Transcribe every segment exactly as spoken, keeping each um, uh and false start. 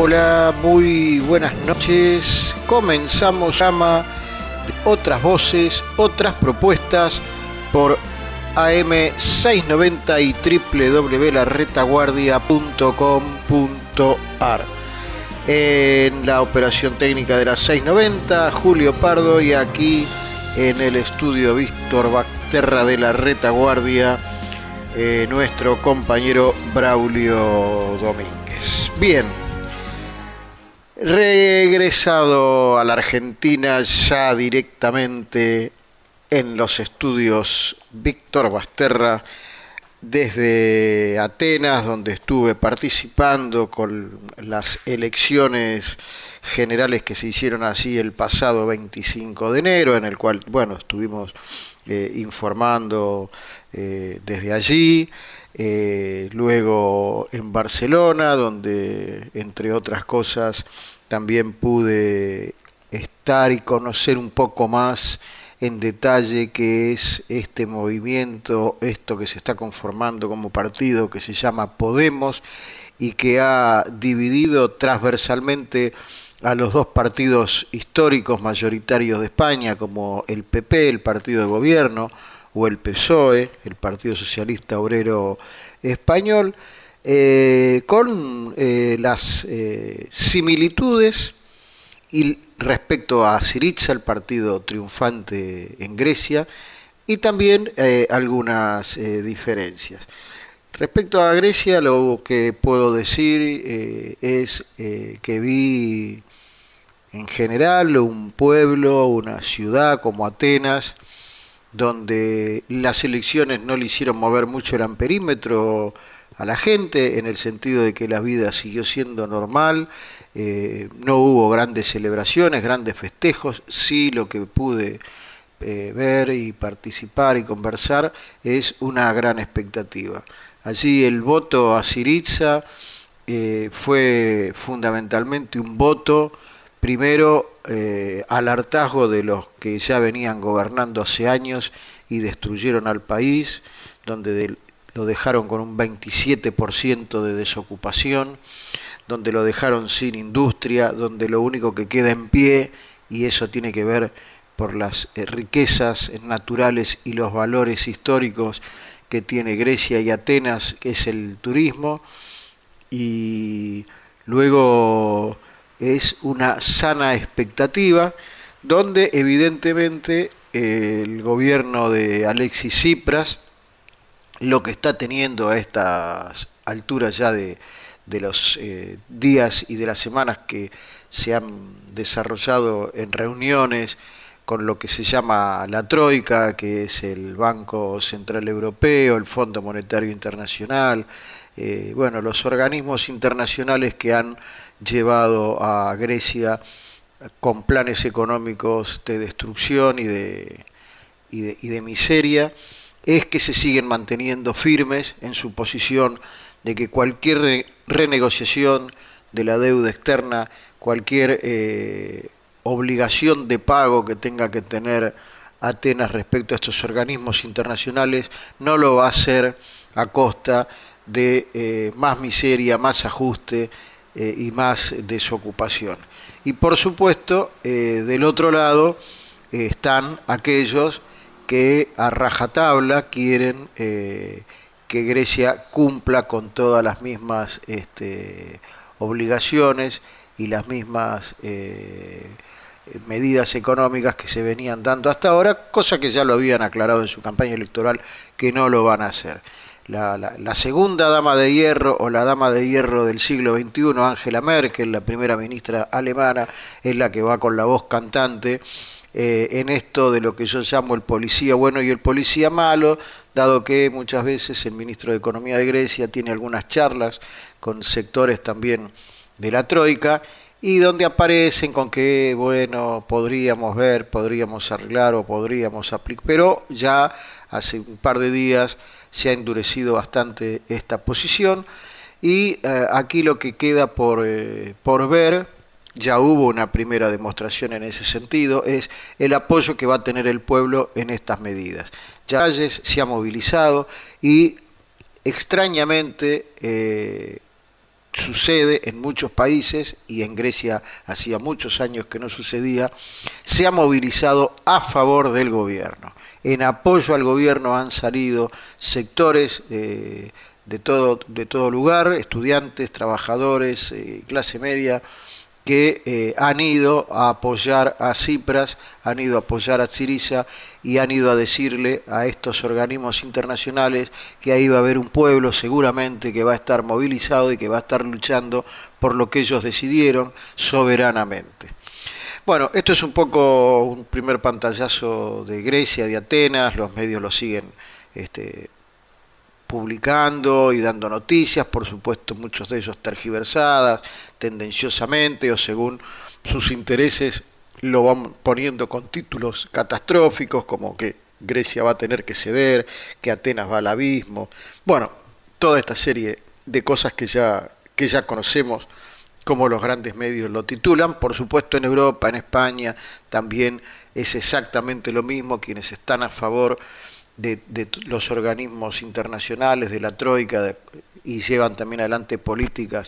Hola, muy buenas noches. Comenzamos llama de otras voces, otras propuestas por A M seiscientos noventa y doble u doble u doble u punto la retaguardia punto com punto a r. En la operación técnica de la seiscientos noventa, Julio Pardo, y aquí en el estudio Víctor Basterra de la Retaguardia, eh, nuestro compañero Braulio Domínguez. Bien, regresado a la Argentina ya directamente en los estudios Víctor Basterra desde Atenas, donde estuve participando con las elecciones generales que se hicieron así el pasado veinticinco de enero, en el cual, bueno, estuvimos eh, informando eh, desde allí. Eh, luego en Barcelona, donde entre otras cosas también pude estar y conocer un poco más en detalle qué es este movimiento, esto que se está conformando como partido que se llama Podemos y que ha dividido transversalmente a los dos partidos históricos mayoritarios de España, como el P P, el partido de gobierno, o el P S O E, el Partido Socialista Obrero Español, eh, con eh, las eh, similitudes y respecto a Syriza, el partido triunfante en Grecia, y también eh, algunas eh, diferencias. Respecto a Grecia, lo que puedo decir eh, es eh, que vi en general un pueblo, una ciudad como Atenas, donde las elecciones no le hicieron mover mucho el amperímetro a la gente, en el sentido de que la vida siguió siendo normal, eh, no hubo grandes celebraciones, grandes festejos. Sí, lo que pude eh, ver y participar y conversar es una gran expectativa. Allí el voto a Syriza eh, fue fundamentalmente un voto, primero, eh, al hartazgo de los que ya venían gobernando hace años y destruyeron al país, donde de, lo dejaron con un veintisiete por ciento de desocupación, donde lo dejaron sin industria, donde lo único que queda en pie, y eso tiene que ver por las eh, riquezas naturales y los valores históricos que tiene Grecia y Atenas, que es el turismo, y luego es una sana expectativa, donde evidentemente eh, el gobierno de Alexis Tsipras, lo que está teniendo a estas alturas ya de, de los eh, días y de las semanas que se han desarrollado en reuniones con lo que se llama la Troika, que es el Banco Central Europeo, el Fondo Monetario Internacional, eh, bueno, los organismos internacionales que han llevado a Grecia con planes económicos de destrucción y de, y de, y de miseria, es que se siguen manteniendo firmes en su posición de que cualquier re renegociación de la deuda externa, cualquier eh, obligación de pago que tenga que tener Atenas respecto a estos organismos internacionales, no lo va a hacer a costa de eh, más miseria, más ajuste eh, y más desocupación. Y por supuesto, eh, del otro lado eh, están aquellos que a rajatabla quieren eh, que Grecia cumpla con todas las mismas este, obligaciones y las mismas eh, medidas económicas que se venían dando hasta ahora, cosa que ya lo habían aclarado en su campaña electoral, que no lo van a hacer. La, la, la segunda dama de hierro, o la dama de hierro del siglo veintiuno, Angela Merkel, la primera ministra alemana, es la que va con la voz cantante eh, en esto de lo que yo llamo el policía bueno y el policía malo, dado que muchas veces el ministro de Economía de Grecia tiene algunas charlas con sectores también de la Troika, y donde aparecen con que, bueno, podríamos ver, podríamos arreglar o podríamos aplicar, pero ya hace un par de días se ha endurecido bastante esta posición, y eh, aquí lo que queda por, eh, por ver, ya hubo una primera demostración en ese sentido, es el apoyo que va a tener el pueblo en estas medidas. Ya se ha movilizado y extrañamente eh, sucede en muchos países, y en Grecia hacía muchos años que no sucedía, se ha movilizado a favor del gobierno. En apoyo al gobierno han salido sectores eh, de, todo, de todo lugar, estudiantes, trabajadores, eh, clase media, que eh, han ido a apoyar a Tsipras, han ido a apoyar a Syriza y han ido a decirle a estos organismos internacionales que ahí va a haber un pueblo seguramente que va a estar movilizado y que va a estar luchando por lo que ellos decidieron soberanamente. Bueno, esto es un poco un primer pantallazo de Grecia, de Atenas, los medios lo siguen este, publicando y dando noticias, por supuesto muchos de ellos tergiversadas, tendenciosamente o según sus intereses lo van poniendo con títulos catastróficos como que Grecia va a tener que ceder, que Atenas va al abismo, bueno, toda esta serie de cosas que ya, que ya conocemos como los grandes medios lo titulan. Por supuesto en Europa, en España también es exactamente lo mismo, quienes están a favor de, de los organismos internacionales, de la Troika, de, y llevan también adelante políticas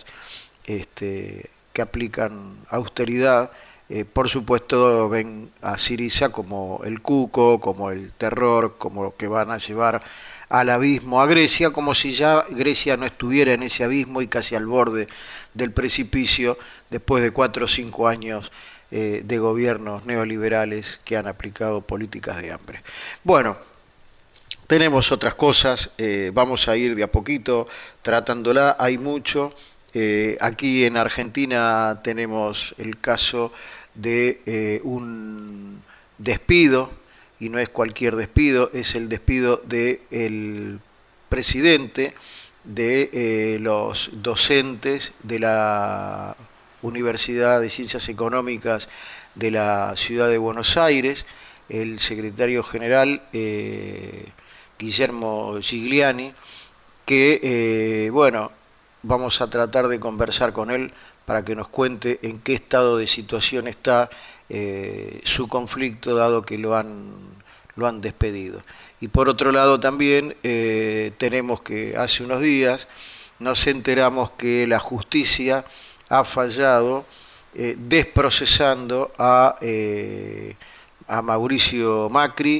este, que aplican austeridad, eh, por supuesto ven a Syriza como el cuco, como el terror, como que van a llevar al abismo a Grecia, como si ya Grecia no estuviera en ese abismo y casi al borde del precipicio después de cuatro o cinco años eh, de gobiernos neoliberales que han aplicado políticas de hambre. Bueno, tenemos otras cosas, eh, vamos a ir de a poquito tratándola, hay mucho. Eh, aquí en Argentina tenemos el caso de eh, un despido, y no es cualquier despido, es el despido del presidente de eh, los docentes de la Universidad de Ciencias Económicas de la Ciudad de Buenos Aires, el secretario general eh, Guillermo Gigliani, que, eh, bueno, vamos a tratar de conversar con él para que nos cuente en qué estado de situación está eh, su conflicto, dado que lo han, lo han despedido. Y por otro lado también eh, tenemos que hace unos días nos enteramos que la justicia ha fallado eh, desprocesando a, eh, a Mauricio Macri,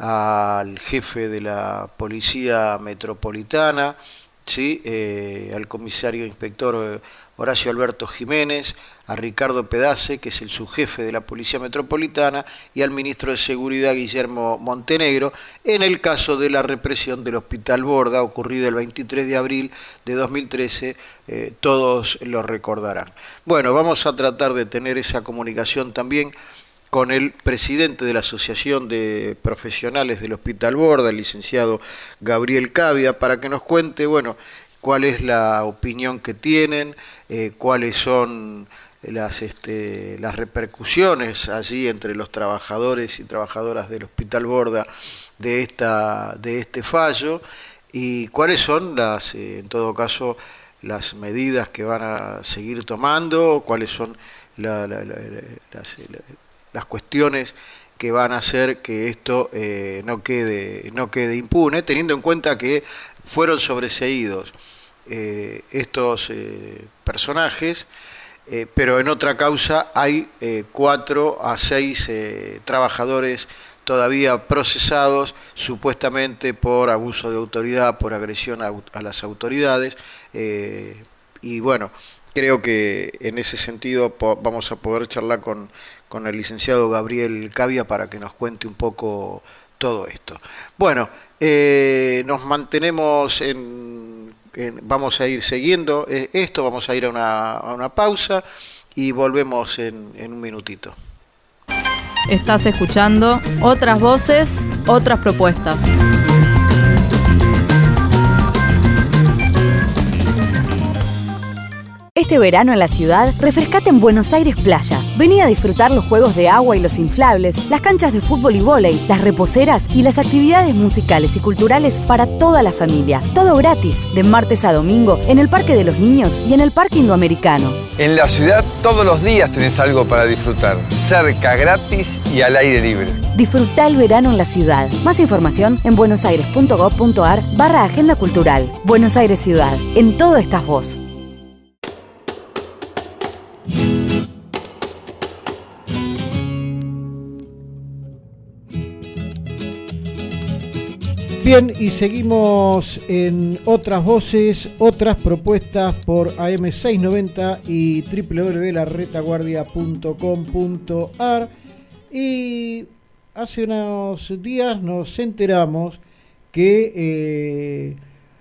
al jefe de la Policía Metropolitana, ¿sí? eh, al comisario inspector Horacio Alberto Jiménez, a Ricardo Pedace, que es el subjefe de la Policía Metropolitana, y al ministro de Seguridad Guillermo Montenegro, en el caso de la represión del Hospital Borda, ocurrida el veintitrés de abril de dos mil trece, eh, todos lo recordarán. Bueno, vamos a tratar de tener esa comunicación también con el presidente de la Asociación de Profesionales del Hospital Borda, el licenciado Gabriel Cavia, para que nos cuente, bueno, cuál es la opinión que tienen, eh, cuáles son las, este, las repercusiones allí entre los trabajadores y trabajadoras del Hospital Borda de, esta, de este fallo, y cuáles son las, eh, en todo caso, las medidas que van a seguir tomando, cuáles son la, la, la, las, la, las cuestiones que van a hacer que esto eh, no quede no quede impune, teniendo en cuenta que fueron sobreseídos eh, estos eh, personajes, eh, pero en otra causa hay eh, cuatro a seis eh, trabajadores todavía procesados supuestamente por abuso de autoridad, por agresión a, a las autoridades, eh, y bueno, creo que en ese sentido po- vamos a poder charlar con con el licenciado Gabriel Cavia para que nos cuente un poco todo esto. Bueno, eh, nos mantenemos en, en... Vamos a ir siguiendo eh, esto, vamos a ir a una, a una pausa y volvemos en, en un minutito. Estás escuchando Otras Voces, Otras Propuestas. Este verano en la ciudad, refrescate en Buenos Aires Playa. Vení a disfrutar los juegos de agua y los inflables, las canchas de fútbol y vóley, las reposeras y las actividades musicales y culturales para toda la familia. Todo gratis, de martes a domingo, en el Parque de los Niños y en el Parque Indoamericano. En la ciudad todos los días tenés algo para disfrutar, cerca, gratis y al aire libre. Disfrutá el verano en la ciudad. Más información en buenosaires.gov.ar barra Agenda Cultural. Buenos Aires Ciudad. En todo estás vos. Bien, y seguimos en Otras Voces, Otras Propuestas por A M seiscientos noventa y doble u doble u doble u punto la retaguardia punto com punto a r. Y hace unos días nos enteramos que eh,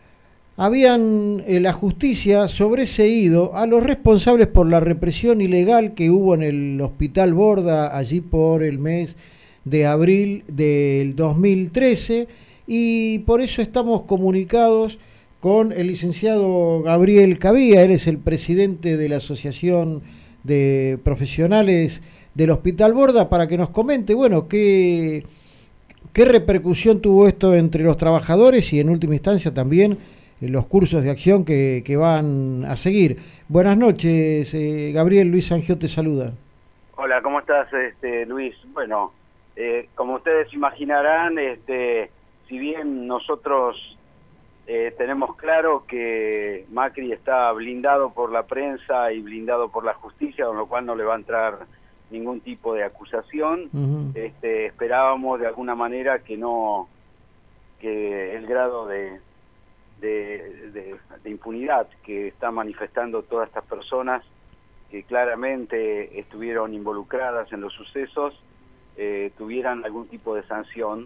habían eh, la justicia sobreseído a los responsables por la represión ilegal que hubo en el Hospital Borda allí por el mes de abril del dos mil trece. Y por eso estamos comunicados con el licenciado Gabriel Cabía. Él es el presidente de la Asociación de Profesionales del Hospital Borda, para que nos comente, bueno, qué, qué repercusión tuvo esto entre los trabajadores y en última instancia también los cursos de acción que, que van a seguir. Buenas noches, eh, Gabriel. Luis Angio te saluda. Hola, ¿cómo estás, este, Luis? Bueno, eh, como ustedes imaginarán, este... si bien nosotros eh, tenemos claro que Macri está blindado por la prensa y blindado por la justicia, con lo cual no le va a entrar ningún tipo de acusación, uh-huh. este, esperábamos de alguna manera que no, que el grado de, de, de, de impunidad que están manifestando todas estas personas que claramente estuvieron involucradas en los sucesos, eh, tuvieran algún tipo de sanción.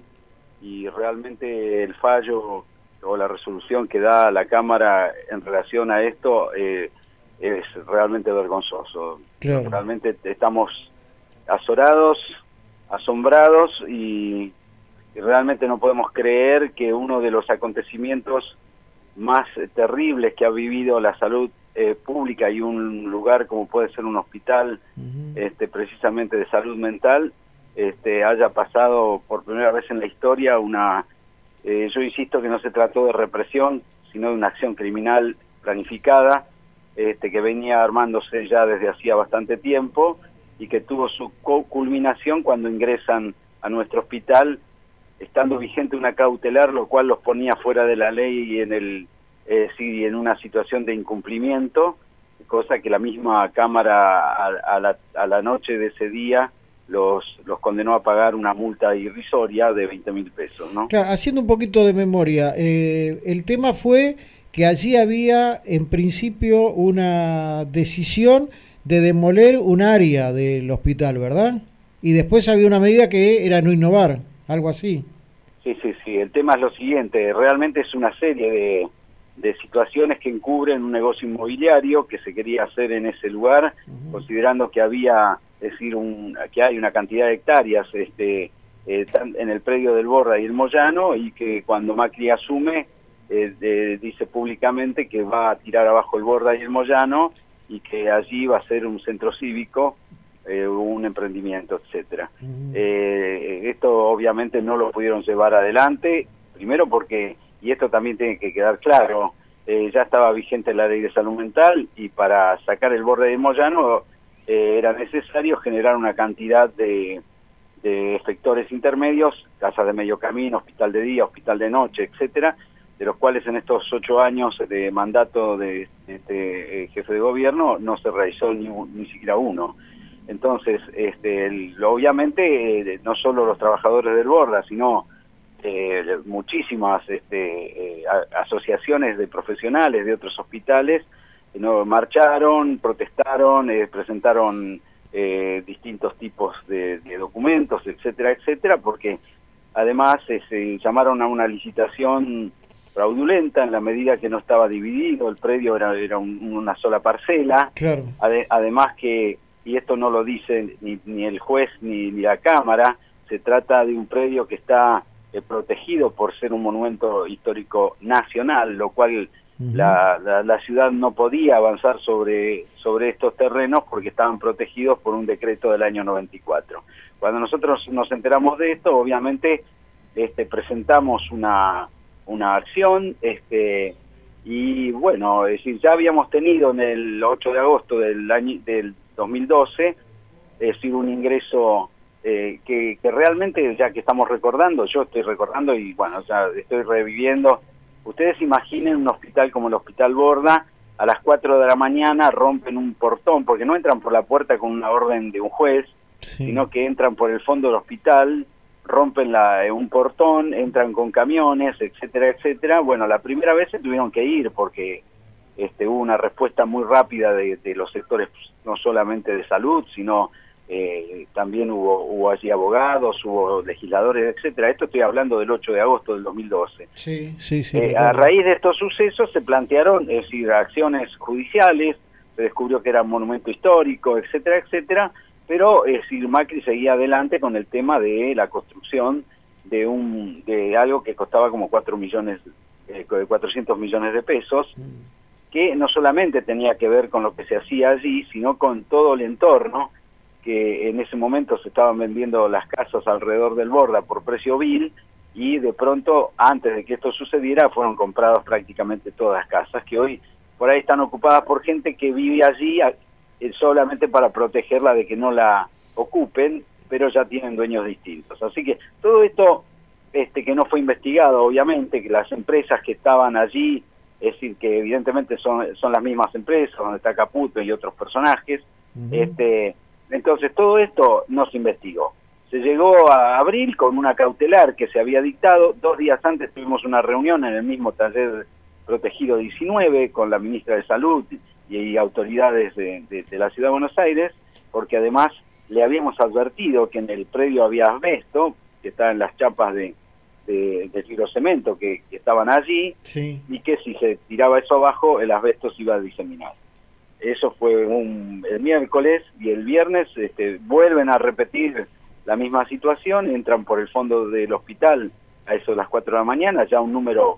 Y realmente el fallo o la resolución que da la Cámara en relación a esto eh, es realmente vergonzoso. Claro. Realmente estamos azorados, asombrados y, y realmente no podemos creer que uno de los acontecimientos más terribles que ha vivido la salud eh, pública y un lugar como puede ser un hospital, uh-huh. este, precisamente de salud mental, Este, haya pasado por primera vez en la historia una, eh, yo insisto que no se trató de represión, sino de una acción criminal planificada, este, que venía armándose ya desde hacía bastante tiempo y que tuvo su culminación cuando ingresan a nuestro hospital, estando vigente una cautelar, lo cual los ponía fuera de la ley y en, el, eh, sí, en una situación de incumplimiento, cosa que la misma Cámara a, a, la, a la noche de ese día Los, los condenó a pagar una multa irrisoria de veinte mil pesos, ¿no? Claro, haciendo un poquito de memoria, eh, el tema fue que allí había en principio una decisión de demoler un área del hospital, ¿verdad? Y después había una medida que era no innovar, algo así. Sí, sí, sí, el tema es lo siguiente, realmente es una serie de, de situaciones que encubren un negocio inmobiliario que se quería hacer en ese lugar, uh-huh. considerando que había... es decir, un, que hay una cantidad de hectáreas este, eh, en el predio del Borda y el Moyano, y que cuando Macri asume, eh, de, dice públicamente que va a tirar abajo el Borda y el Moyano, y que allí va a ser un centro cívico, eh, un emprendimiento, etcétera. Uh-huh. Eh, esto obviamente no lo pudieron llevar adelante, primero porque, y esto también tiene que quedar claro, eh, ya estaba vigente la ley de salud mental, y para sacar el Borda y el Moyano, Eh, era necesario generar una cantidad de, de efectores intermedios, casas de medio camino, hospital de día, hospital de noche, etcétera, de los cuales en estos ocho años de mandato de este eh, jefe de gobierno no se realizó ni, ni siquiera uno. Entonces, este, el, obviamente, eh, no solo los trabajadores del Borda, sino eh, muchísimas este, eh, a, asociaciones de profesionales de otros hospitales no marcharon, protestaron, eh, presentaron eh, distintos tipos de, de documentos, etcétera, etcétera, porque además eh, se llamaron a una licitación fraudulenta en la medida que no estaba dividido, el predio era, era un, una sola parcela, claro. Ade, además que, y esto no lo dice ni, ni el juez ni, ni la Cámara, se trata de un predio que está eh, protegido por ser un monumento histórico nacional, lo cual... La, la, la ciudad no podía avanzar sobre, sobre estos terrenos porque estaban protegidos por un decreto del año noventa y cuatro. Cuando nosotros nos enteramos de esto, obviamente este, presentamos una, una acción este, y bueno, es decir, ya habíamos tenido en el ocho de agosto del, año, del dos mil doce es decir, un ingreso eh, que, que realmente, ya que estamos recordando, yo estoy recordando y bueno, ya estoy reviviendo. Ustedes imaginen un hospital como el Hospital Borda, a las cuatro de la mañana rompen un portón, porque no entran por la puerta con una orden de un juez, sí. sino que entran por el fondo del hospital, rompen la, un portón, entran con camiones, etcétera, etcétera. Bueno, la primera vez se tuvieron que ir porque este, hubo una respuesta muy rápida de, de los sectores, no solamente de salud, sino eh, también hubo, hubo allí abogados, hubo legisladores, etcétera. Esto estoy hablando del ocho de agosto del dos mil doce. Sí, sí, sí. Eh, a raíz de estos sucesos se plantearon, es decir, acciones judiciales, se descubrió que era un monumento histórico, etcétera, etcétera, pero es decir, Macri seguía adelante con el tema de la construcción de un de algo que costaba como cuatro millones, eh, cuatrocientos millones de pesos, que no solamente tenía que ver con lo que se hacía allí, sino con todo el entorno, que en ese momento se estaban vendiendo las casas alrededor del Borda por precio vil, y de pronto, antes de que esto sucediera, fueron compradas prácticamente todas las casas, que hoy por ahí están ocupadas por gente que vive allí solamente para protegerla de que no la ocupen, pero ya tienen dueños distintos. Así que todo esto este, que no fue investigado, obviamente, que las empresas que estaban allí, es decir, que evidentemente son, son las mismas empresas, donde está Caputo y otros personajes, uh-huh. este, entonces todo esto no se investigó. Se llegó a abril con una cautelar que se había dictado, dos días antes tuvimos una reunión en el mismo taller protegido diecinueve con la ministra de Salud y autoridades de, de, de la Ciudad de Buenos Aires, porque además le habíamos advertido que en el predio había asbesto, que está en las chapas de, de, de fibrocemento que, que estaban allí, sí. Y que si se tiraba eso abajo, el asbesto se iba a diseminar. Eso fue un, el miércoles, y el viernes este, vuelven a repetir la misma situación, entran por el fondo del hospital a eso de las cuatro de la mañana, ya un número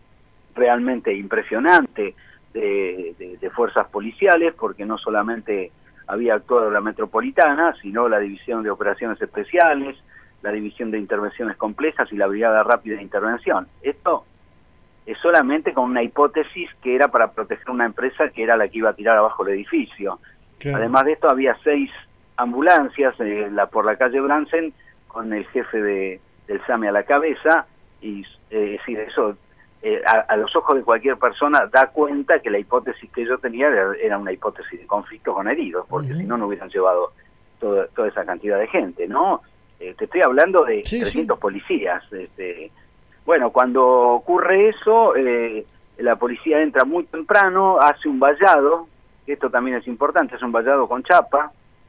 realmente impresionante de, de, de fuerzas policiales, porque no solamente había actuado la Metropolitana, sino la División de Operaciones Especiales, la División de Intervenciones Complejas y la Brigada Rápida de Intervención. Esto es solamente con una hipótesis que era para proteger una empresa que era la que iba a tirar abajo el edificio. Claro. Además de esto, había seis ambulancias eh, la, por la calle Bransen con el jefe de, del SAME a la cabeza, y eh, es decir, eso eh, a, a los ojos de cualquier persona da cuenta que la hipótesis que yo tenía era, era una hipótesis de conflicto con heridos, porque uh-huh. si no, no hubieran llevado todo, toda esa cantidad de gente, ¿no? Eh, te estoy hablando de sí, trescientos sí. policías. Este, bueno, cuando ocurre eso, eh, la policía entra muy temprano, hace un vallado, que esto también es importante, es un vallado con chapa,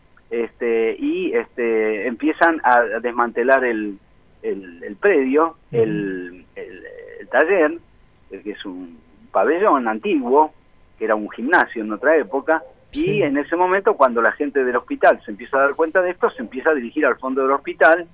este, y este, empiezan a desmantelar el, el, el predio, uh-huh. el, el, el taller, el que es un pabellón antiguo, que era un gimnasio en otra época, sí. Y en ese momento, cuando la gente del hospital se empieza a dar cuenta de esto, se empieza a dirigir al fondo del hospital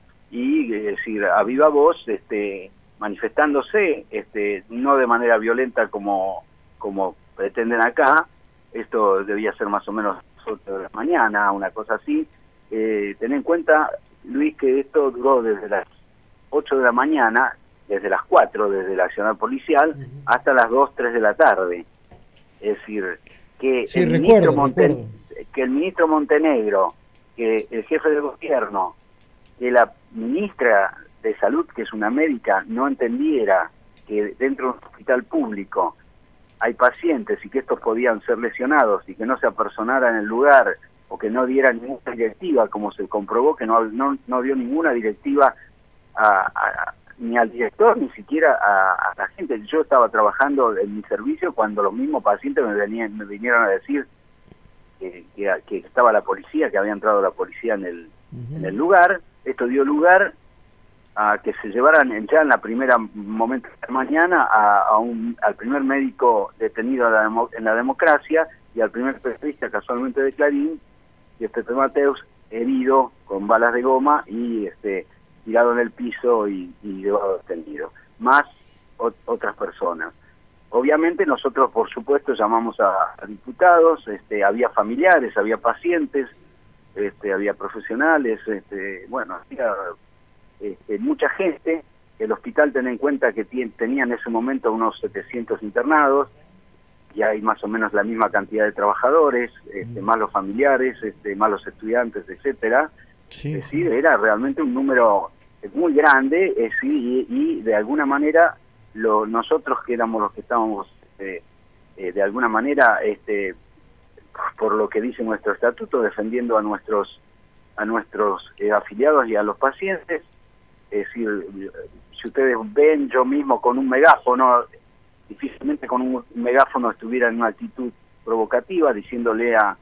y, es decir, a viva voz, este, manifestándose, este, no de manera violenta como, como pretenden acá. Esto debía ser más o menos ocho de la mañana, una cosa así. Eh, ten en cuenta, Luis, que esto duró desde las ocho de la mañana, desde las cuatro, desde la accionar policial, uh-huh. hasta las dos, tres de la tarde. Es decir, que, sí, el, recuerdo, ministro Monten- recuerdo. que el ministro Montenegro, que el jefe de gobierno, que la ministra de Salud, que es una médica, no entendiera que dentro de un hospital público hay pacientes y que estos podían ser lesionados y que no se apersonara en el lugar o que no diera ninguna directiva, como se comprobó que no, no, no dio ninguna directiva a, a, ni al director, ni siquiera a, a la gente. Yo estaba trabajando en mi servicio cuando los mismos pacientes me, venían, me vinieron a decir que, que, que estaba la policía, que había entrado la policía en el, uh-huh. en el lugar. Esto dio lugar a que se llevaran ya en la primera momento de la mañana a, a un, al primer médico detenido en la, demo, en la democracia y al primer periodista casualmente de Clarín, y este Pepe Mateus, herido con balas de goma y este tirado en el piso y, y llevado detenido, más o, otras personas. Obviamente nosotros, por supuesto, llamamos a, a diputados, este, había familiares, había pacientes, este, había profesionales, este, bueno, había Este, mucha gente. El hospital, ten en cuenta que t- tenía en ese momento unos setecientos internados, y hay más o menos la misma cantidad de trabajadores, este, mm. más los familiares, este, más los estudiantes, etcétera. Sí. Es decir, era realmente un número muy grande, es decir, y, y de alguna manera lo, nosotros que éramos los que estábamos eh, eh, de alguna manera, este, por lo que dice nuestro estatuto, defendiendo a nuestros a nuestros eh, afiliados y a los pacientes, es decir, si ustedes ven, yo mismo con un megáfono, difícilmente con un megáfono estuviera en una actitud provocativa, diciéndole a,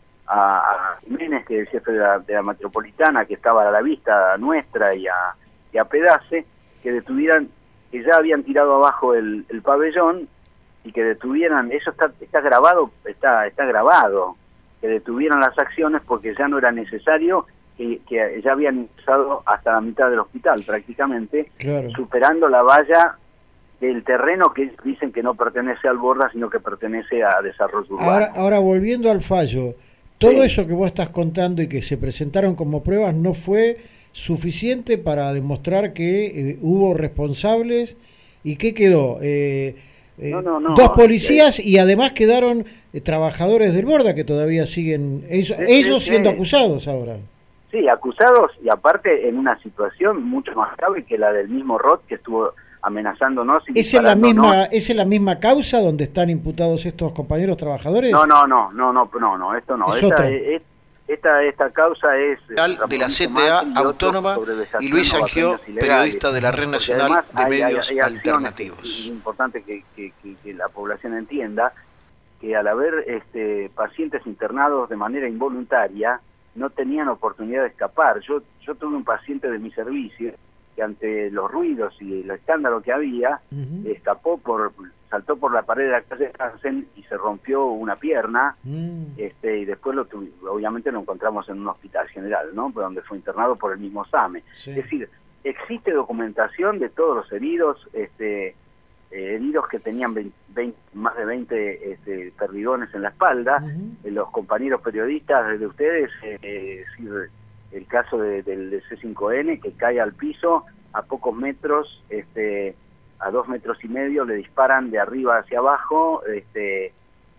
a, a Jiménez, que es el jefe de la, de la metropolitana, que estaba a la vista nuestra, y a, y a Pedace, que detuvieran, que ya habían tirado abajo el, el pabellón, y que detuvieran, eso está, está grabado, está, está grabado, que detuvieran las acciones porque ya no era necesario, que, que ya habían ingresado hasta la mitad del hospital prácticamente, claro, superando la valla del terreno que dicen que no pertenece al Borda, sino que pertenece a Desarrollo Urbano. Ahora, ahora volviendo al fallo, todo sí. Eso que vos estás contando y que se presentaron como pruebas no fue suficiente para demostrar que eh, hubo responsables. ¿Y qué quedó? Eh, eh, no, no, no, dos policías eh, y además quedaron eh, trabajadores del Borda que todavía siguen, ellos, eh, ellos eh, siendo eh, acusados ahora. Sí, acusados, y aparte en una situación mucho más grave que la del mismo Roth, que estuvo amenazándonos. Y ¿Es en la misma es en la misma causa donde están imputados estos compañeros trabajadores? No, no, no, no, no, no, no, esto no. ¿Es esta, es, esta esta causa es de la C T A autónoma y Luis Angió, periodista de la Red Nacional de hay, Medios hay, hay Alternativos. Es importante que, que, que, que la población entienda que al haber este, pacientes internados de manera involuntaria no tenían oportunidad de escapar. Yo yo tuve un paciente de mi servicio que ante los ruidos y el escándalo que había, uh-huh. escapó por, saltó por la pared de la calle Hansen y se rompió una pierna, uh-huh. este, y después lo tuvi, obviamente lo encontramos en un hospital general, ¿no? Donde fue internado por el mismo SAME. Sí. Es decir, existe documentación de todos los heridos, este, eh, heridos que tenían veinte, veinte, más de veinte este, perdigones en la espalda. Uh-huh. eh, los compañeros periodistas de ustedes, eh, eh, sí, el caso de, del de C cinco N, que cae al piso a pocos metros, este, a dos metros y medio, le disparan de arriba hacia abajo, este,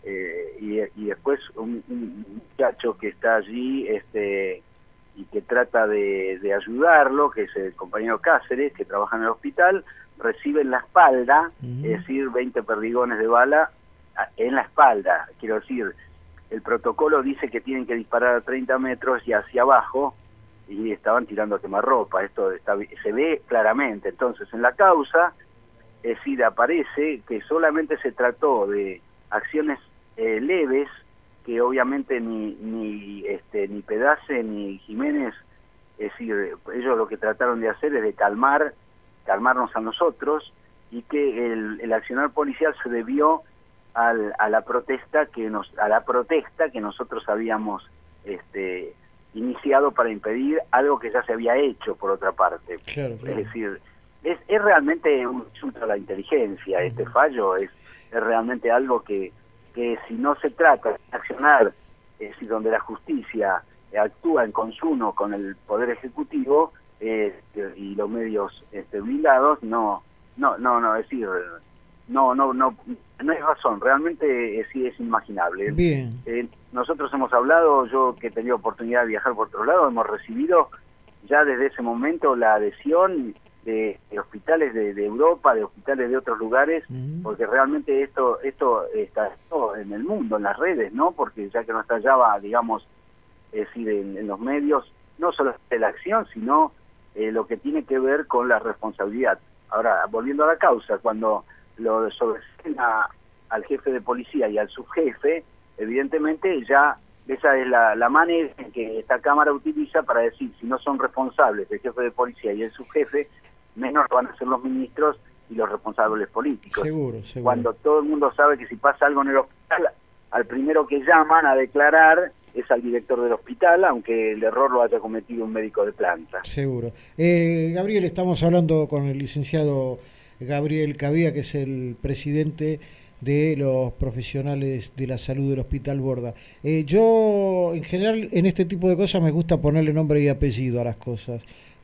eh, y, y después un, un muchacho que está allí este, y que trata de, de ayudarlo, que es el compañero Cáceres, que trabaja en el hospital, recibe en la espalda, uh-huh. es decir, veinte perdigones de bala en la espalda. Quiero decir, el protocolo dice que tienen que disparar a treinta metros y hacia abajo, y estaban tirando a quemarropa. Esto está, se ve claramente. Entonces, en la causa, es decir, aparece que solamente se trató de acciones eh, leves, que obviamente ni ni este ni Pedace ni Jiménez, es decir, ellos lo que trataron de hacer es de calmar, calmarnos a nosotros, y que el, el accionar policial se debió al, a la protesta que nos a la protesta que nosotros habíamos este iniciado para impedir algo que ya se había hecho por otra parte. Claro, claro. Es decir, es, es realmente un insulto a la inteligencia. Este fallo es, es realmente algo que, que si no se trata de accionar, es decir, donde la justicia actúa en consumo con el Poder Ejecutivo eh, y los medios este, blindados, no, no, no, no, es decir, no, no, no, no hay razón, realmente eh, sí es inimaginable. Bien. Eh, nosotros hemos hablado, yo que he tenido oportunidad de viajar por otro lado, hemos recibido ya desde ese momento la adhesión de, de hospitales de, de Europa, de hospitales de otros lugares, uh-huh. porque realmente esto esto está en el mundo, en las redes, ¿no? Porque ya que no estallaba, digamos, es decir, en, en los medios, no solo de la acción, sino eh, lo que tiene que ver con la responsabilidad. Ahora, volviendo a la causa, cuando lo sobresena al jefe de policía y al subjefe, evidentemente ya esa es la, la manera en que esta Cámara utiliza para decir, si no son responsables el jefe de policía y el subjefe, menos van a ser los ministros y los responsables políticos. Seguro, seguro. Cuando todo el mundo sabe que si pasa algo en el hospital, al primero que llaman a declarar es al director del hospital, aunque el error lo haya cometido un médico de planta. Seguro. Eh, Gabriel, estamos hablando con el licenciado Gabriel Cavía, que es el presidente de los profesionales de la salud del Hospital Borda. Eh, yo, en general, en este tipo de cosas me gusta ponerle nombre y apellido a las cosas.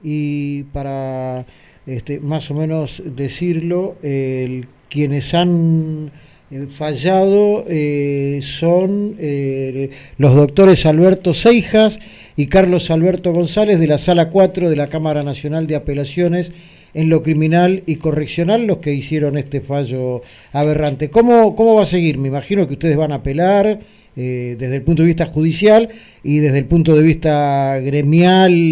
Y para este, más o menos decirlo, eh, quienes han eh, fallado eh, son eh, los doctores Alberto Seijas y Carlos Alberto González de la Sala cuatro de la Cámara Nacional de Apelaciones en lo criminal y correccional, los que hicieron este fallo aberrante. ¿Cómo, cómo va a seguir? Me imagino que ustedes van a apelar eh, desde el punto de vista judicial y desde el punto de vista gremial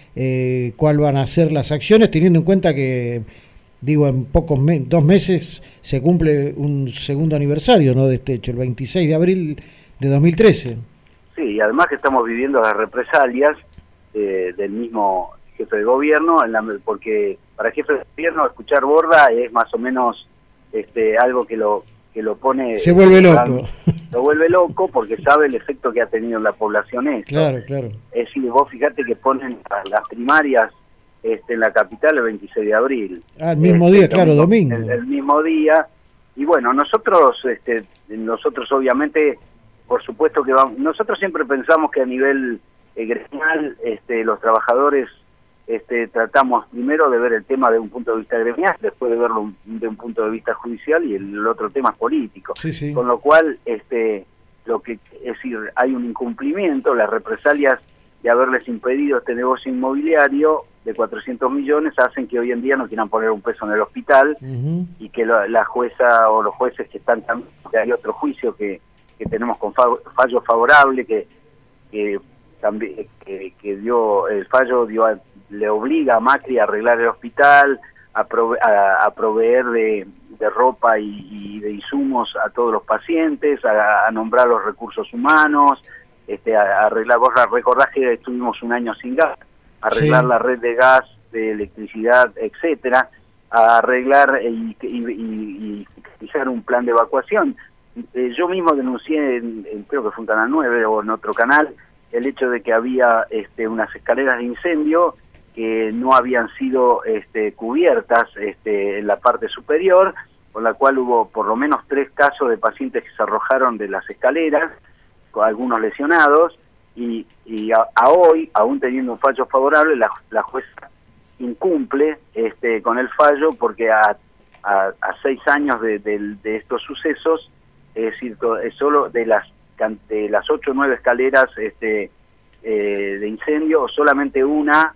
eh, cuál van a ser las acciones, teniendo en cuenta que, digo, en pocos me dos meses se cumple un segundo aniversario, ¿no?, de este hecho, el veintiséis de abril de dos mil trece. Sí, y además que estamos viviendo las represalias eh, del mismo jefe de gobierno, en la, porque para el jefe de gobierno escuchar Borda es más o menos este algo que lo que lo pone... Se vuelve loco. Lo vuelve loco porque sabe el efecto que ha tenido en la población esto. Claro, claro. Es decir, vos fíjate que ponen las primarias este, en la capital el veintiséis de abril. Ah, el mismo este, día, claro, domingo. El, el mismo día. Y bueno, nosotros, este, nosotros obviamente, por supuesto que vamos... Nosotros siempre pensamos que a nivel eh, gremial, este, los trabajadores... Este, tratamos primero de ver el tema de un punto de vista gremial, después de verlo un, de un punto de vista judicial y el, el otro tema es político. Sí, sí. Con lo cual, este, lo que es decir, hay un incumplimiento, las represalias de haberles impedido este negocio inmobiliario de cuatrocientos millones hacen que hoy en día no quieran poner un peso en el hospital. Uh-huh. Y que la, la jueza o los jueces que están también, que hay otro juicio que, que tenemos con fallo favorable que, que también que, que dio el fallo dio a, le obliga a Macri a arreglar el hospital, a, prove a, a proveer de, de ropa y, y de insumos a todos los pacientes, a, a nombrar los recursos humanos, este, a, a arreglar, vos recordás que estuvimos un año sin gas, arreglar sí. la red de gas, de electricidad, etcétera, a arreglar y, y, y, y fijar un plan de evacuación. Eh, yo mismo denuncié, en, en, creo que fue en Canal nueve o en otro canal, el hecho de que había este, unas escaleras de incendio que no habían sido este, cubiertas este, en la parte superior, con la cual hubo por lo menos tres casos de pacientes que se arrojaron de las escaleras, con algunos lesionados, y, y a, a hoy, aún teniendo un fallo favorable, la, la jueza incumple este, con el fallo porque a, a, a seis años de, de, de estos sucesos, es decir, solo de las, de las ocho o nueve escaleras este, eh, de incendio, solamente una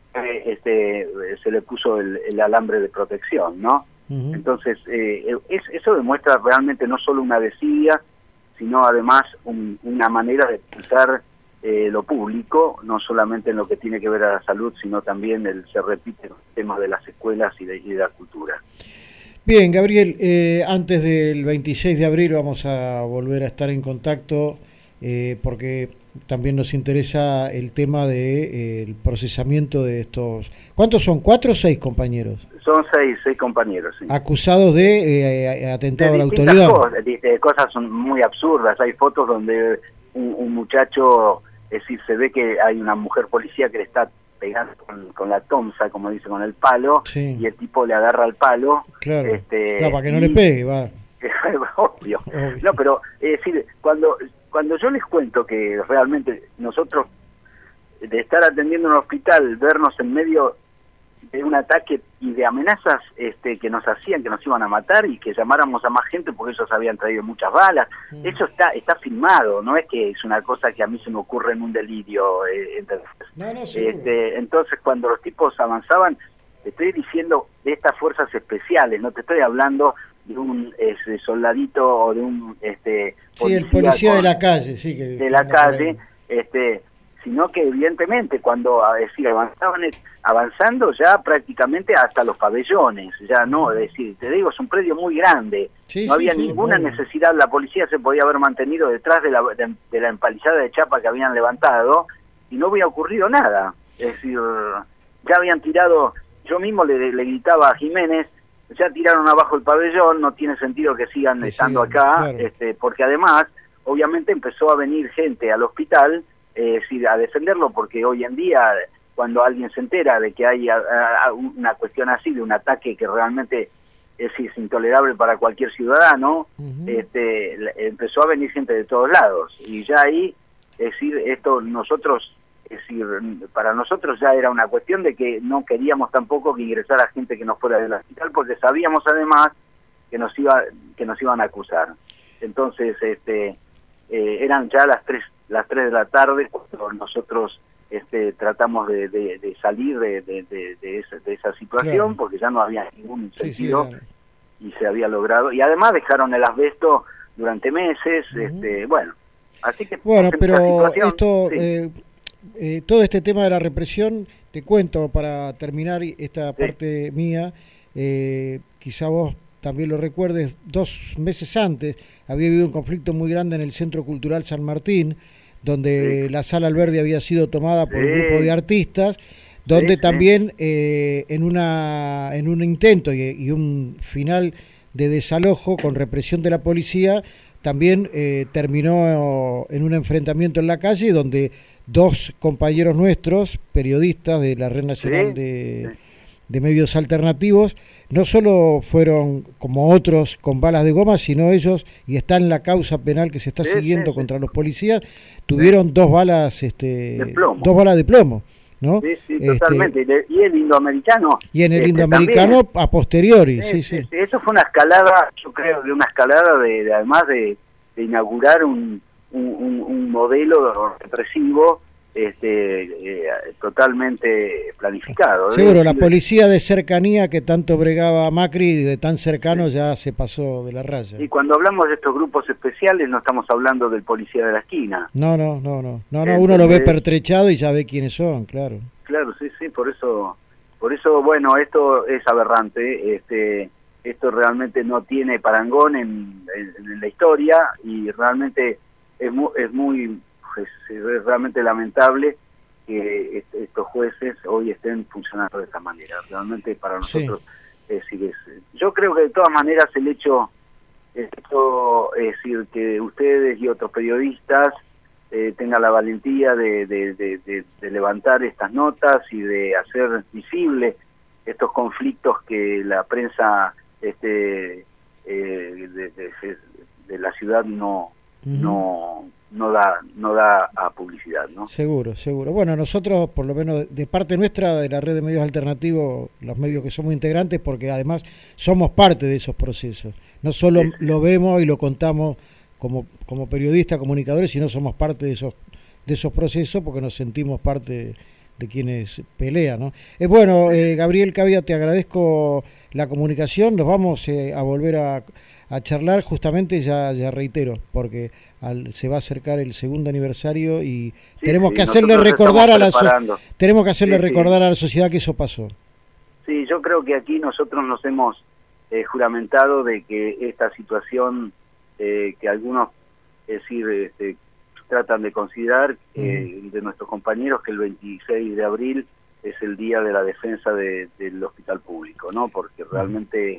Este, se le puso el, el alambre de protección, ¿no? Uh-huh. Entonces, eh, es, eso demuestra realmente no solo una desidia, sino además un, una manera de pensar eh, lo público, no solamente en lo que tiene que ver a la salud, sino también el, se repite el tema de las escuelas y de, y de la cultura. Bien, Gabriel, eh, antes del veintiséis de abril vamos a volver a estar en contacto eh, porque también nos interesa el tema de eh, el procesamiento de estos... ¿Cuántos son? ¿Cuatro o seis compañeros? Son seis, seis compañeros, sí. Acusados de eh, atentado de a la autoridad. Cosas, de, de cosas son muy absurdas. Hay fotos donde un, un muchacho, es decir, se ve que hay una mujer policía que le está pegando con, con la tomsa, como dice, con el palo, sí. Y el tipo le agarra el palo. Claro, este, claro para que no y, le pegue, va. Obvio. Obvio. No, pero, es decir, cuando... Cuando yo les cuento que realmente nosotros, de estar atendiendo en un hospital, vernos en medio de un ataque y de amenazas este, que nos hacían, que nos iban a matar y que llamáramos a más gente porque ellos habían traído muchas balas, mm. eso está está filmado, no es que es una cosa que a mí se me ocurre en un delirio. Eh, entonces, no, no, este, entonces, cuando los tipos avanzaban, te estoy diciendo de estas fuerzas especiales, no te estoy hablando de un ese, soldadito o de un este policía, sí, el policía con, de la calle, sí, que de la calle, este, sino que evidentemente cuando a decir avanzaban avanzando ya prácticamente hasta los pabellones, ya no, es decir, te digo, es un predio muy grande, sí, no sí, había sí, ninguna bueno. necesidad, la policía se podía haber mantenido detrás de la de, de la empalizada de chapa que habían levantado y no había ocurrido nada, es decir, ya habían tirado, yo mismo le, le gritaba a Jiménez, ya tiraron abajo el pabellón, no tiene sentido que sigan sí, estando sí, acá, claro. este, porque además, obviamente empezó a venir gente al hospital eh, sí, a defenderlo, porque hoy en día, cuando alguien se entera de que hay a, a, una cuestión así, de un ataque que realmente es, es intolerable para cualquier ciudadano, uh-huh. este, empezó a venir gente de todos lados, y ya ahí, es decir, esto nosotros... Es decir, para nosotros ya era una cuestión de que no queríamos tampoco que ingresara gente que no fuera del hospital, porque sabíamos además que nos iba que nos iban a acusar. Entonces, este, eh, eran ya las tres las tres de la tarde cuando nosotros este, tratamos de, de, de salir de, de, de, de, esa, de esa situación, claro. porque ya no había ningún sentido sí, sí, claro. y se había logrado. Y además dejaron el asbesto durante meses, uh-huh. este, bueno, así que bueno, pero esto. Sí. Eh, Eh, todo este tema de la represión te cuento para terminar esta Sí. parte mía, eh, quizá vos también lo recuerdes, dos meses antes había habido un conflicto muy grande en el Centro Cultural San Martín, donde Sí. la Sala Alberdi había sido tomada por un Sí. grupo de artistas, donde Sí, sí. también eh, en una en un intento y, y un final de desalojo con represión de la policía, también eh, terminó en un enfrentamiento en la calle donde dos compañeros nuestros, periodistas de la Red Nacional Sí, de, sí. de Medios Alternativos, no solo fueron como otros con balas de goma, sino ellos, y está en la causa penal que se está Sí, siguiendo sí, sí. contra los policías, tuvieron dos balas, este, De plomo. dos balas de plomo, ¿no? Sí, sí, Este, totalmente. Y le- Y el indoamericano. y en el este, indoamericano también. a posteriori, sí, Sí, sí. sí, sí. Eso fue una escalada, yo creo, de una escalada de, de además de, de inaugurar un, un, un- un modelo represivo este, eh, totalmente planificado. Seguro, Es la decir, policía de cercanía que tanto bregaba Macri de tan cercano ya se pasó de la raya. Y cuando hablamos de estos grupos especiales no estamos hablando del policía de la esquina. No, no, no, no, no, no, uno lo ve pertrechado y ya ve quiénes son, claro. Claro, sí, sí, por eso, por eso, bueno, esto es aberrante, este, esto realmente no tiene parangón en, en, en la historia y realmente es muy, es muy, es, es realmente lamentable que est- estos jueces hoy estén funcionando de esta manera. Realmente para nosotros, es decir, es- yo creo que de todas maneras el hecho, esto, es decir, que ustedes y otros periodistas eh, tengan la valentía de, de, de, de, de levantar estas notas y de hacer visible estos conflictos que la prensa este eh, de, de, de la ciudad no Ujú. no no da no da a publicidad, ¿no? Seguro, seguro. Bueno, nosotros, por lo menos de parte nuestra, de la red de medios alternativos, los medios que somos integrantes, porque además somos parte de esos procesos. No solo Sí, sí. lo vemos y lo contamos como, como periodistas, comunicadores, sino somos parte de esos, de esos procesos porque nos sentimos parte de quienes pelean, ¿no? Eh, bueno, eh, Gabriel Cavia, te agradezco la comunicación. Nos vamos eh, a volver a, a charlar justamente, ya, ya reitero, porque al, se va a acercar el segundo aniversario y Sí, tenemos sí, que hacerle nosotros recordar a la estamos so- preparando. tenemos que hacerle Sí, sí. recordar a la sociedad que eso pasó. Sí, yo creo que aquí nosotros nos hemos eh, juramentado de que esta situación eh, que algunos, es decir, este, tratan de considerar eh, de nuestros compañeros que el veintiséis de abril es el día de la defensa de, del hospital público, ¿no? Porque realmente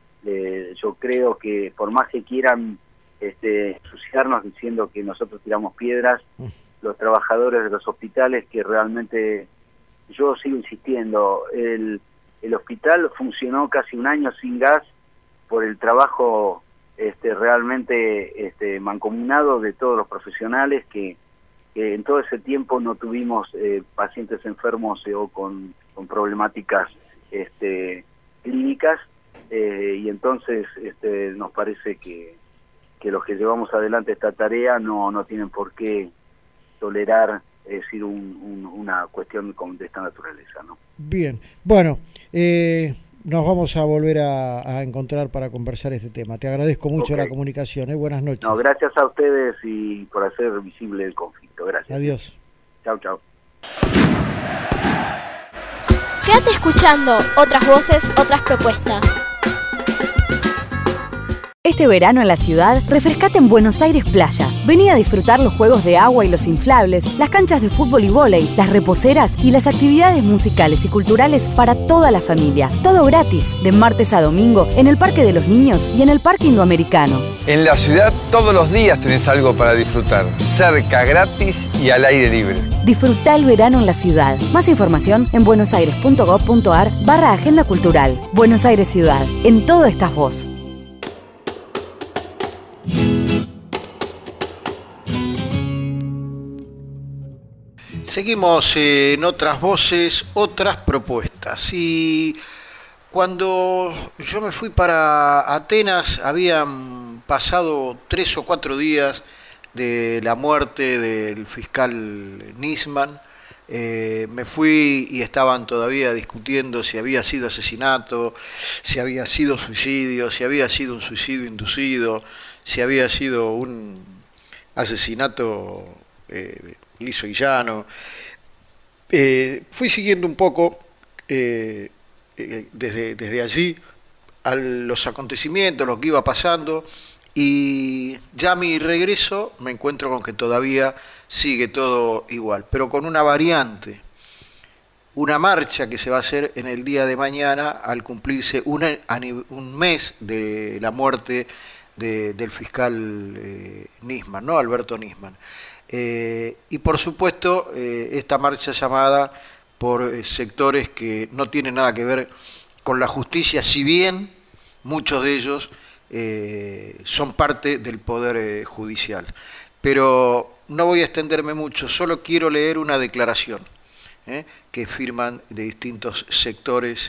eh, yo creo que por más que quieran este, ensuciarnos diciendo que nosotros tiramos piedras, los trabajadores de los hospitales que realmente, yo sigo insistiendo, el, el hospital funcionó casi un año sin gas por el trabajo este, realmente este, mancomunado de todos los profesionales que, que en todo ese tiempo no tuvimos eh, pacientes enfermos eh, o con, con problemáticas este, clínicas eh, y entonces este, nos parece que, que los que llevamos adelante esta tarea no, no tienen por qué tolerar, es decir, un, un, una cuestión de esta naturaleza, ¿no? Bien, bueno, eh, nos vamos a volver a, a encontrar para conversar este tema. Te agradezco mucho Ok. la comunicación, ¿eh? Buenas noches. No, gracias a ustedes y por hacer visible el conflicto. Gracias. Adiós. Chao, chao. Quédate escuchando otras voces, otras propuestas. Este verano en la ciudad, refrescate en Buenos Aires Playa. Vení a disfrutar los juegos de agua y los inflables, las canchas de fútbol y vóley, las reposeras y las actividades musicales y culturales para toda la familia. Todo gratis, de martes a domingo, en el Parque de los Niños y en el Parque Indoamericano. En la ciudad todos los días tenés algo para disfrutar, cerca, gratis y al aire libre. Disfrutá el verano en la ciudad. Más información en buenosaires.gov.ar barra Agenda Cultural. Buenos Aires Ciudad. En todo estás vos. Seguimos eh, en otras voces, otras propuestas. Y cuando yo me fui para Atenas, habían pasado tres o cuatro días de la muerte del fiscal Nisman. Eh, me fui y estaban todavía discutiendo si había sido asesinato, si había sido suicidio, si había sido un suicidio inducido, si había sido un asesinato eh, liso y llano. Eh, fui siguiendo un poco eh, eh, desde, desde allí a los acontecimientos, lo que iba pasando, y ya a mi regreso me encuentro con que todavía sigue todo igual, pero con una variante, una marcha que se va a hacer en el día de mañana al cumplirse una, un mes de la muerte de, del fiscal eh, Nisman, ¿no? Alberto Nisman. Eh, y por supuesto eh, esta marcha llamada por eh, sectores que no tienen nada que ver con la justicia, si bien muchos de ellos eh, son parte del poder eh, judicial. Pero no voy a extenderme mucho, solo quiero leer una declaración eh, que firman de distintos sectores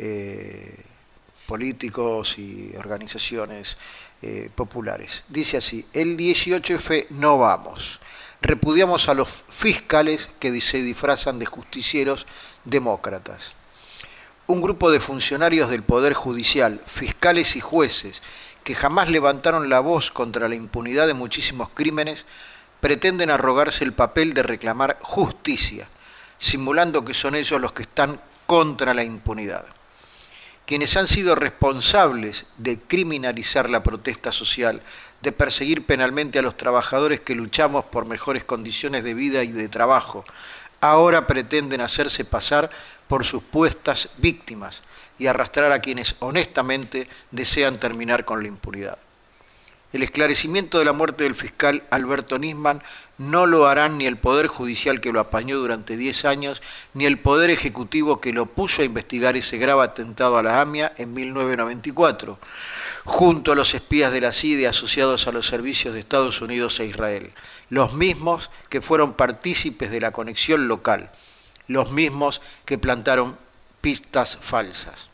eh, políticos y organizaciones eh, populares. Dice así: el dieciocho efe no vamos. Repudiamos a los fiscales que se disfrazan de justicieros demócratas. Un grupo de funcionarios del Poder Judicial, fiscales y jueces, que jamás levantaron la voz contra la impunidad de muchísimos crímenes, pretenden arrogarse el papel de reclamar justicia, simulando que son ellos los que están contra la impunidad. Quienes han sido responsables de criminalizar la protesta social, de perseguir penalmente a los trabajadores que luchamos por mejores condiciones de vida y de trabajo, ahora pretenden hacerse pasar por supuestas víctimas y arrastrar a quienes honestamente desean terminar con la impunidad. El esclarecimiento de la muerte del fiscal Alberto Nisman no lo harán ni el Poder Judicial que lo apañó durante diez años, ni el Poder Ejecutivo que lo puso a investigar ese grave atentado a la AMIA en mil novecientos noventa y cuatro, junto a los espías de la C I D E asociados a los servicios de Estados Unidos e Israel, los mismos que fueron partícipes de la conexión local, los mismos que plantaron pistas falsas.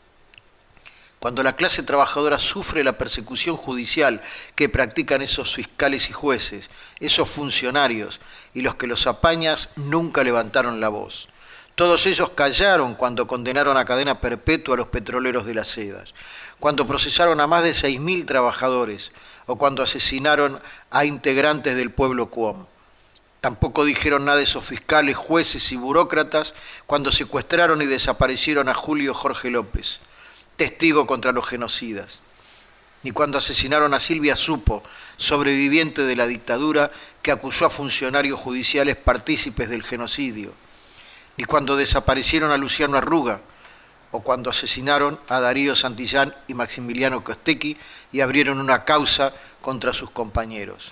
Cuando la clase trabajadora sufre la persecución judicial que practican esos fiscales y jueces, esos funcionarios y los que los apañas nunca levantaron la voz. Todos ellos callaron cuando condenaron a cadena perpetua a los petroleros de las sedas, cuando procesaron a más de seis mil trabajadores o cuando asesinaron a integrantes del pueblo Cuom. Tampoco dijeron nada esos fiscales, jueces y burócratas cuando secuestraron y desaparecieron a Julio Jorge López, testigo contra los genocidas, ni cuando asesinaron a Silvia Supo, sobreviviente de la dictadura que acusó a funcionarios judiciales partícipes del genocidio, ni cuando desaparecieron a Luciano Arruga, o cuando asesinaron a Darío Santillán y Maximiliano Costecchi y abrieron una causa contra sus compañeros.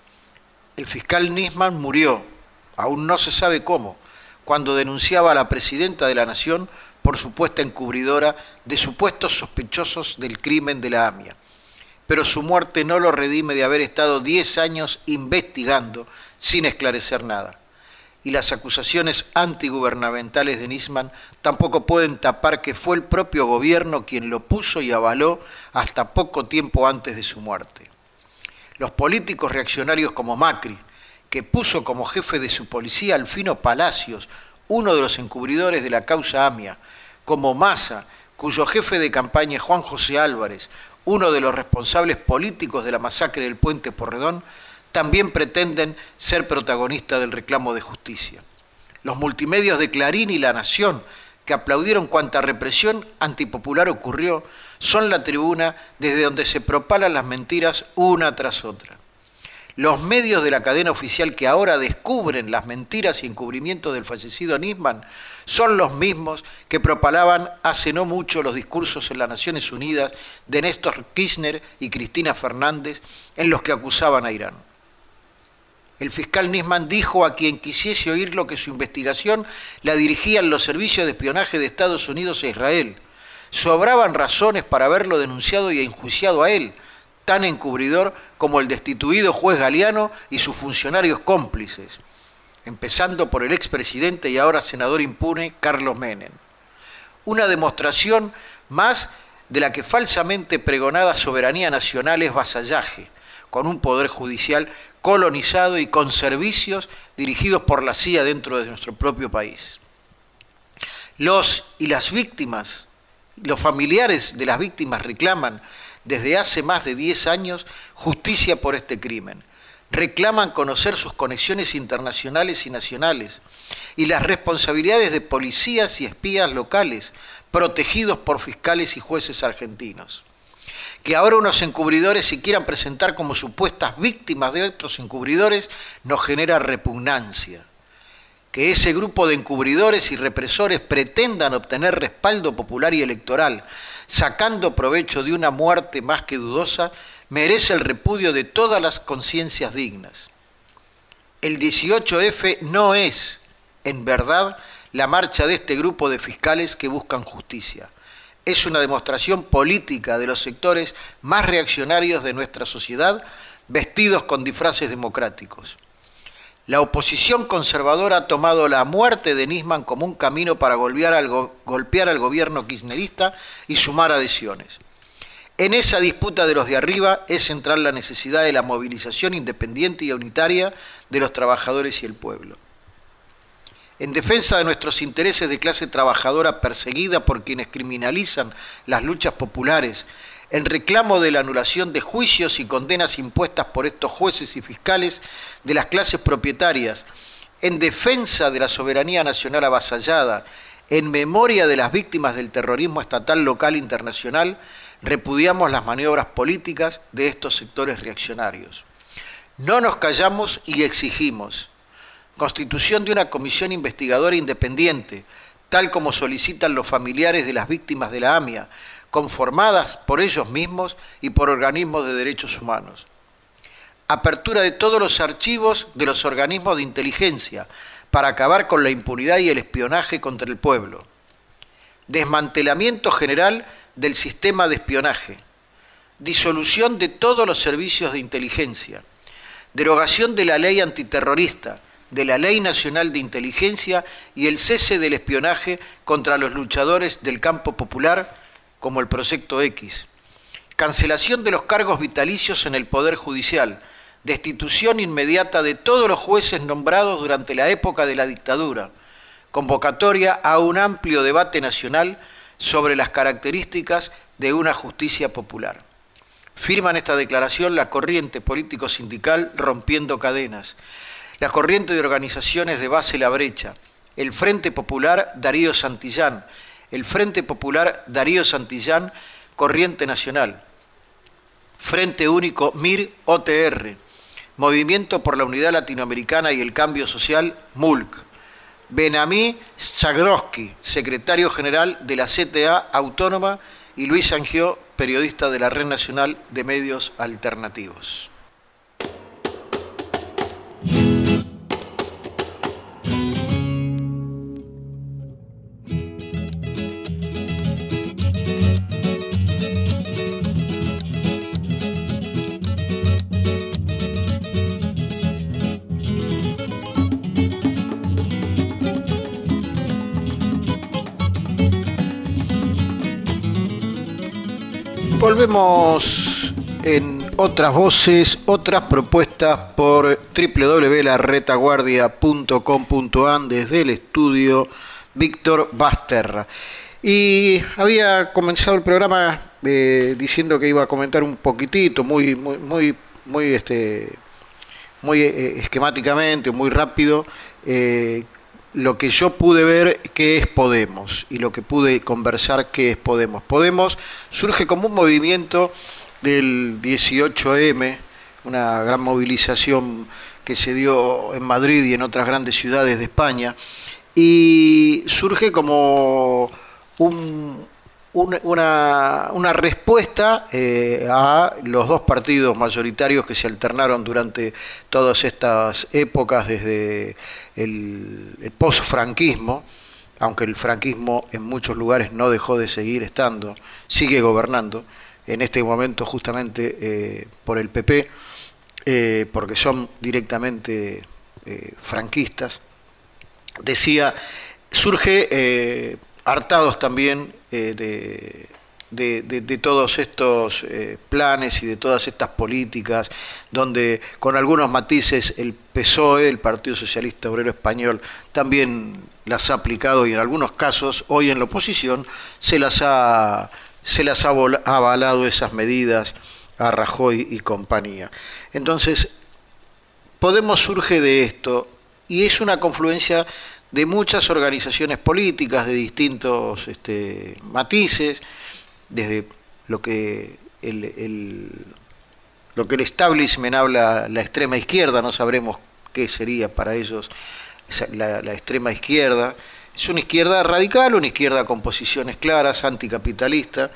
El fiscal Nisman murió, aún no se sabe cómo, cuando denunciaba a la presidenta de la Nación por supuesta encubridora de supuestos sospechosos del crimen de la AMIA. Pero su muerte no lo redime de haber estado diez años investigando sin esclarecer nada. Y las acusaciones antigubernamentales de Nisman tampoco pueden tapar que fue el propio gobierno quien lo puso y avaló hasta poco tiempo antes de su muerte. Los políticos reaccionarios como Macri, que puso como jefe de su policía al Fino Palacios, uno de los encubridores de la causa AMIA, como Massa, cuyo jefe de campaña es Juan José Álvarez, uno de los responsables políticos de la masacre del Puente Porredón, también pretenden ser protagonistas del reclamo de justicia. Los multimedios de Clarín y La Nación, que aplaudieron cuanta represión antipopular ocurrió, son la tribuna desde donde se propalan las mentiras una tras otra. Los medios de la cadena oficial que ahora descubren las mentiras y encubrimientos del fallecido Nisman son los mismos que propalaban hace no mucho los discursos en las Naciones Unidas de Néstor Kirchner y Cristina Fernández en los que acusaban a Irán. El fiscal Nisman dijo a quien quisiese oírlo que su investigación la dirigían los servicios de espionaje de Estados Unidos e Israel. Sobraban razones para haberlo denunciado y enjuiciado a él, tan encubridor como el destituido juez Galeano y sus funcionarios cómplices, empezando por el expresidente y ahora senador impune Carlos Menem. Una demostración más de la que falsamente pregonada soberanía nacional es vasallaje, con un poder judicial colonizado y con servicios dirigidos por la C I A dentro de nuestro propio país. Los y las víctimas, los familiares de las víctimas reclaman desde hace más de diez años justicia por este crimen. Reclaman conocer sus conexiones internacionales y nacionales y las responsabilidades de policías y espías locales, protegidos por fiscales y jueces argentinos. Que ahora unos encubridores se quieran presentar como supuestas víctimas de otros encubridores nos genera repugnancia. Que ese grupo de encubridores y represores pretendan obtener respaldo popular y electoral, sacando provecho de una muerte más que dudosa, merece el repudio de todas las conciencias dignas. El dieciocho efe no es, en verdad, la marcha de este grupo de fiscales que buscan justicia. Es una demostración política de los sectores más reaccionarios de nuestra sociedad, vestidos con disfraces democráticos. La oposición conservadora ha tomado la muerte de Nisman como un camino para golpear al, go- golpear al gobierno kirchnerista y sumar adhesiones. En esa disputa de los de arriba es central la necesidad de la movilización independiente y unitaria de los trabajadores y el pueblo. En defensa de nuestros intereses de clase trabajadora perseguida por quienes criminalizan las luchas populares, en reclamo de la anulación de juicios y condenas impuestas por estos jueces y fiscales de las clases propietarias, en defensa de la soberanía nacional avasallada, en memoria de las víctimas del terrorismo estatal, local e internacional, repudiamos las maniobras políticas de estos sectores reaccionarios. No nos callamos y exigimos constitución de una comisión investigadora independiente, tal como solicitan los familiares de las víctimas de la AMIA, conformadas por ellos mismos y por organismos de derechos humanos. Apertura de todos los archivos de los organismos de inteligencia para acabar con la impunidad y el espionaje contra el pueblo. Desmantelamiento general del sistema de espionaje. Disolución de todos los servicios de inteligencia. Derogación de la ley antiterrorista, de la Ley Nacional de Inteligencia y el cese del espionaje contra los luchadores del campo popular, como el Proyecto X. Cancelación de los cargos vitalicios en el Poder Judicial, destitución inmediata de todos los jueces nombrados durante la época de la dictadura, convocatoria a un amplio debate nacional sobre las características de una justicia popular. Firman esta declaración la corriente político-sindical Rompiendo Cadenas, la corriente de organizaciones de base La Brecha, el Frente Popular Darío Santillán, el Frente Popular Darío Santillán, Corriente Nacional, Frente Único M I R O T R, Movimiento por la Unidad Latinoamericana y el Cambio Social, M U L C, Benamí Chagroski, secretario general de la C T A Autónoma, y Luis Angió, periodista de la Red Nacional de Medios Alternativos. Volvemos en otras voces, otras propuestas por doble u doble u doble u punto la retaguardia punto com punto a n desde el estudio Víctor Basterra. Y había comenzado el programa eh, diciendo que iba a comentar un poquitito, muy, muy, muy, muy, este, muy eh, esquemáticamente, muy rápido, eh, lo que yo pude ver que es Podemos y lo que pude conversar que es Podemos. Podemos surge como un movimiento del dieciocho eme, una gran movilización que se dio en Madrid y en otras grandes ciudades de España, y surge como un, un, una, una respuesta eh, a los dos partidos mayoritarios que se alternaron durante todas estas épocas desde el, el post-franquismo, aunque el franquismo en muchos lugares no dejó de seguir estando, sigue gobernando, en este momento justamente eh, por el P P, eh, porque son directamente eh, franquistas. Decía, surge eh, hartados también eh, de, de, de, de todos estos eh, planes y de todas estas políticas, donde con algunos matices el P S O E, el Partido Socialista Obrero Español, también las ha aplicado y en algunos casos, hoy en la oposición, se las ha, se las ha avalado esas medidas a Rajoy y compañía. Entonces, Podemos surge de esto y es una confluencia de muchas organizaciones políticas de distintos este, matices, desde lo que el, el, lo que el establishment habla la extrema izquierda, no sabremos qué sería para ellos la, la extrema izquierda. Es una izquierda radical, una izquierda con posiciones claras, anticapitalista,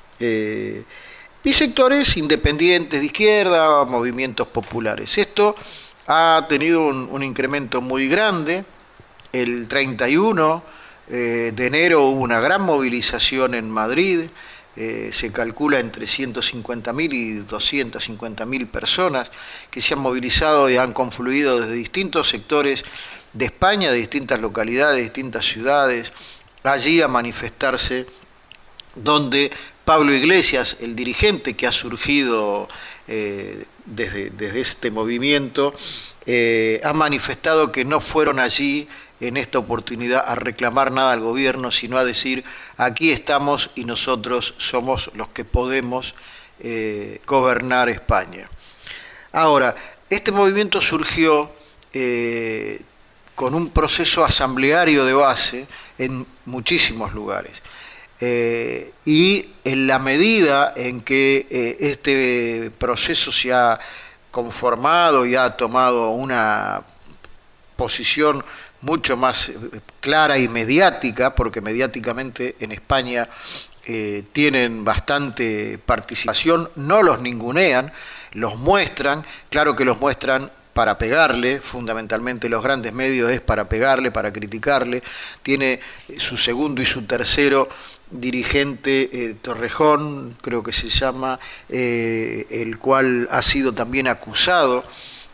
eh, y sectores independientes de izquierda, movimientos populares. Esto ha tenido un, un incremento muy grande. El treinta y uno eh, de enero hubo una gran movilización en Madrid, eh, se calcula entre ciento cincuenta mil y doscientas cincuenta mil personas que se han movilizado y han confluido desde distintos sectores de España, de distintas localidades, de distintas ciudades, allí a manifestarse, donde Pablo Iglesias, el dirigente que ha surgido eh, desde, desde este movimiento, eh, ha manifestado que no fueron allí en esta oportunidad a reclamar nada al gobierno, sino a decir, aquí estamos y nosotros somos los que podemos eh, gobernar España. Ahora, este movimiento surgió eh, con un proceso asambleario de base en muchísimos lugares. Eh, y en la medida en que eh, este proceso se ha conformado y ha tomado una posición mucho más clara y mediática, porque mediáticamente en España eh, tienen bastante participación, no los ningunean, los muestran, claro que los muestran para pegarle, fundamentalmente los grandes medios es para pegarle, para criticarle. Tiene su segundo y su tercero dirigente, eh, Torrejón, creo que se llama, eh, el cual ha sido también acusado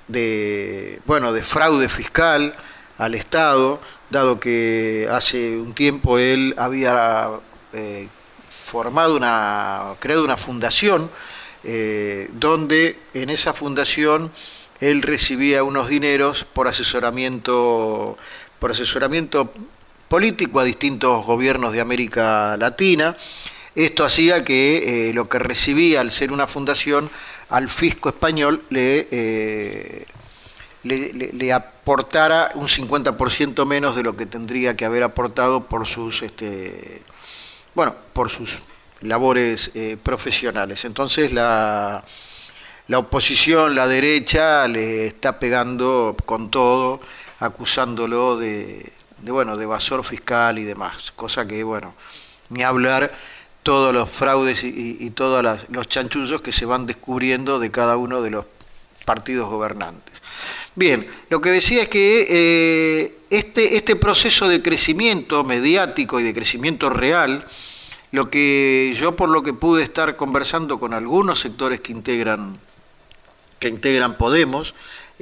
de, bueno, de fraude fiscal al Estado, dado que hace un tiempo él había eh, formado una, creado una fundación, eh, donde en esa fundación él recibía unos dineros por asesoramiento, por asesoramiento político a distintos gobiernos de América Latina. Esto hacía que eh, lo que recibía al ser una fundación al fisco español le, eh, le, le, le aportara un cincuenta por ciento menos de lo que tendría que haber aportado por sus este, bueno, por sus labores eh, profesionales. Entonces la La oposición, la derecha, le está pegando con todo, acusándolo de, de, bueno, de evasor fiscal y demás, cosa que, bueno, ni hablar todos los fraudes y, y, y todos las, los chanchullos que se van descubriendo de cada uno de los partidos gobernantes. Bien, lo que decía es que eh, este, este proceso de crecimiento mediático y de crecimiento real, lo que yo por lo que pude estar conversando con algunos sectores que integran que integran Podemos,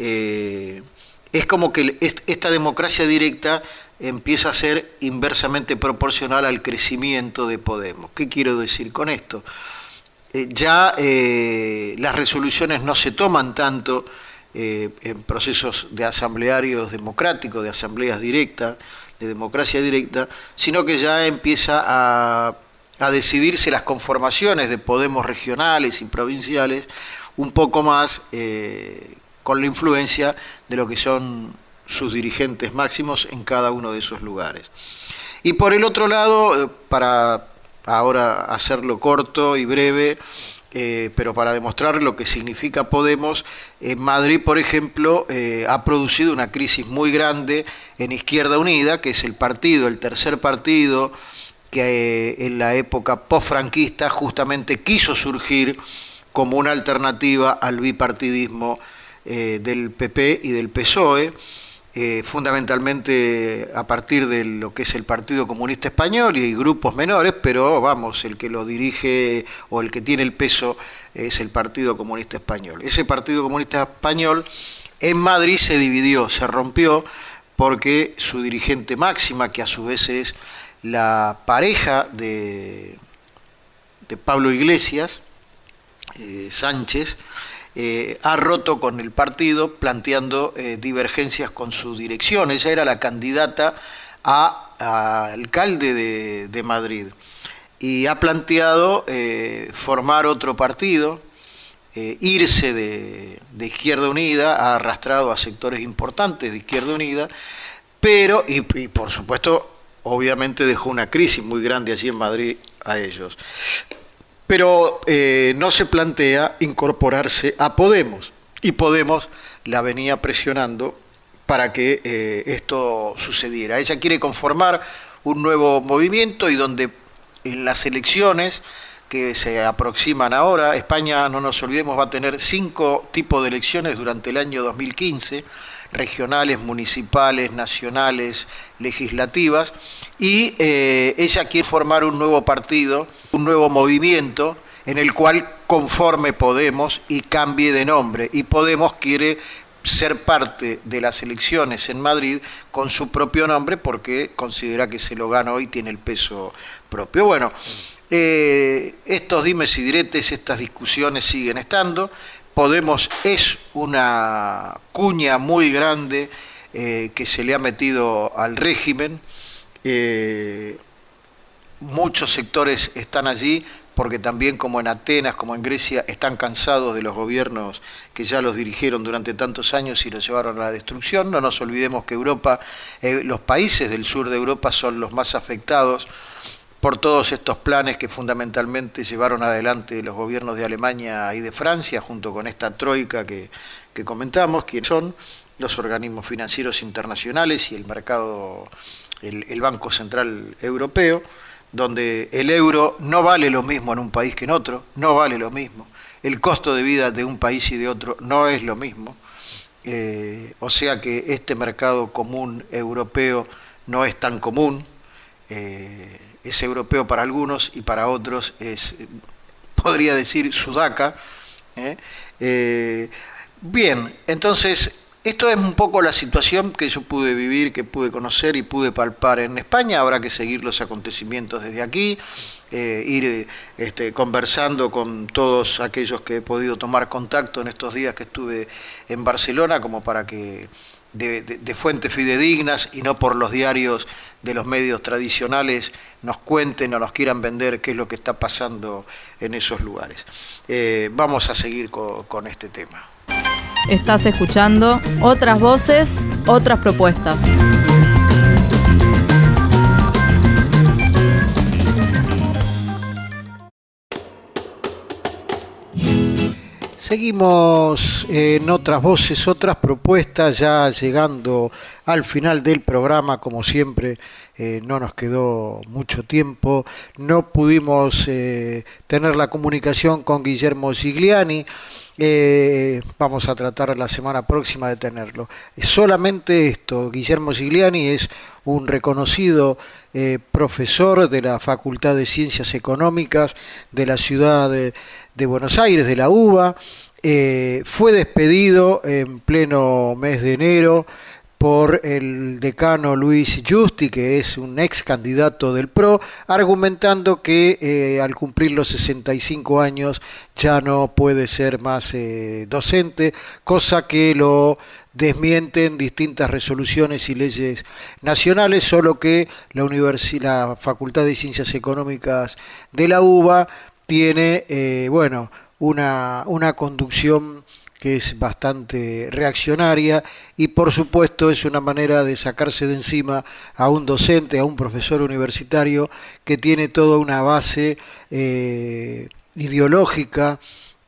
eh, es como que esta democracia directa empieza a ser inversamente proporcional al crecimiento de Podemos. ¿Qué quiero decir con esto? Eh, ya eh, las resoluciones no se toman tanto eh, en procesos de asamblearios democráticos, de asambleas directas, de democracia directa, sino que ya empieza a, a decidirse las conformaciones de Podemos regionales y provinciales, un poco más eh, con la influencia de lo que son sus dirigentes máximos en cada uno de esos lugares. Y por el otro lado, para ahora hacerlo corto y breve, eh, pero para demostrar lo que significa Podemos, en Madrid, por ejemplo, eh, ha producido una crisis muy grande en Izquierda Unida, que es el partido, el tercer partido, que eh, en la época postfranquista justamente quiso surgir como una alternativa al bipartidismo eh, del P P y del P S O E, eh, fundamentalmente a partir de lo que es el Partido Comunista Español y grupos menores, pero vamos, el que lo dirige o el que tiene el peso es el Partido Comunista Español. Ese Partido Comunista Español en Madrid se dividió, se rompió, porque su dirigente máxima, que a su vez es la pareja de, de Pablo Iglesias, Eh, Sánchez, eh, ha roto con el partido planteando eh, divergencias con su dirección. Ella era la candidata a, a alcalde de, de Madrid y ha planteado eh, formar otro partido, eh, irse de, de Izquierda Unida, ha arrastrado a sectores importantes de Izquierda Unida pero, y, y por supuesto, obviamente dejó una crisis muy grande allí en Madrid a ellos. Pero eh, no se plantea incorporarse a Podemos, y Podemos la venía presionando para que eh, esto sucediera. Ella quiere conformar un nuevo movimiento y donde en las elecciones que se aproximan ahora, España, no nos olvidemos, va a tener cinco tipos de elecciones durante el año dos mil quince, regionales, municipales, nacionales, legislativas, y eh, ella quiere formar un nuevo partido, un nuevo movimiento, en el cual conforme Podemos y cambie de nombre, y Podemos quiere ser parte de las elecciones en Madrid con su propio nombre porque considera que se lo ganó y tiene el peso propio. Bueno, eh, estos dimes y diretes, estas discusiones siguen estando. Podemos es una cuña muy grande eh, que se le ha metido al régimen. Eh, muchos sectores están allí porque también, como en Atenas, como en Grecia, están cansados de los gobiernos que ya los dirigieron durante tantos años y los llevaron a la destrucción. No nos olvidemos que Europa, eh, los países del sur de Europa son los más afectados por todos estos planes que fundamentalmente llevaron adelante los gobiernos de Alemania y de Francia, junto con esta troika que, que comentamos, que son los organismos financieros internacionales y el mercado, el, el Banco Central Europeo, donde el euro no vale lo mismo en un país que en otro, no vale lo mismo. El costo de vida de un país y de otro no es lo mismo. Eh, o sea que este mercado común europeo no es tan común. Eh, es europeo para algunos y para otros es, podría decir, sudaca. ¿eh? Eh, bien, entonces esto es un poco la situación que yo pude vivir, que pude conocer y pude palpar en España. Habrá que seguir los acontecimientos desde aquí, eh, ir este, conversando con todos aquellos que he podido tomar contacto en estos días que estuve en Barcelona, como para que de, de, de fuentes fidedignas y no por los diarios de los medios tradicionales nos cuenten o nos quieran vender qué es lo que está pasando en esos lugares. Eh, vamos a seguir con, con este tema. Estás escuchando Otras Voces, Otras Propuestas. Seguimos en Otras Voces, Otras Propuestas, ya llegando al final del programa. Como siempre, eh, no nos quedó mucho tiempo, no pudimos eh, tener la comunicación con Guillermo Gigliani. Eh, vamos a tratar la semana próxima de tenerlo. Solamente esto: Guillermo Gigliani es un reconocido eh, profesor de la Facultad de Ciencias Económicas de la ciudad de, de Buenos Aires, de la UBA. Eh, fue despedido en pleno mes de enero por el decano Luis Justi, que es un ex candidato del P R O, argumentando que eh, al cumplir los sesenta y cinco años ya no puede ser más eh, docente, cosa que lo desmienten distintas resoluciones y leyes nacionales, solo que la, universi- la Facultad de Ciencias Económicas de la UBA tiene, eh, bueno, una, una conducción que es bastante reaccionaria y por supuesto es una manera de sacarse de encima a un docente, a un profesor universitario que tiene toda una base eh, ideológica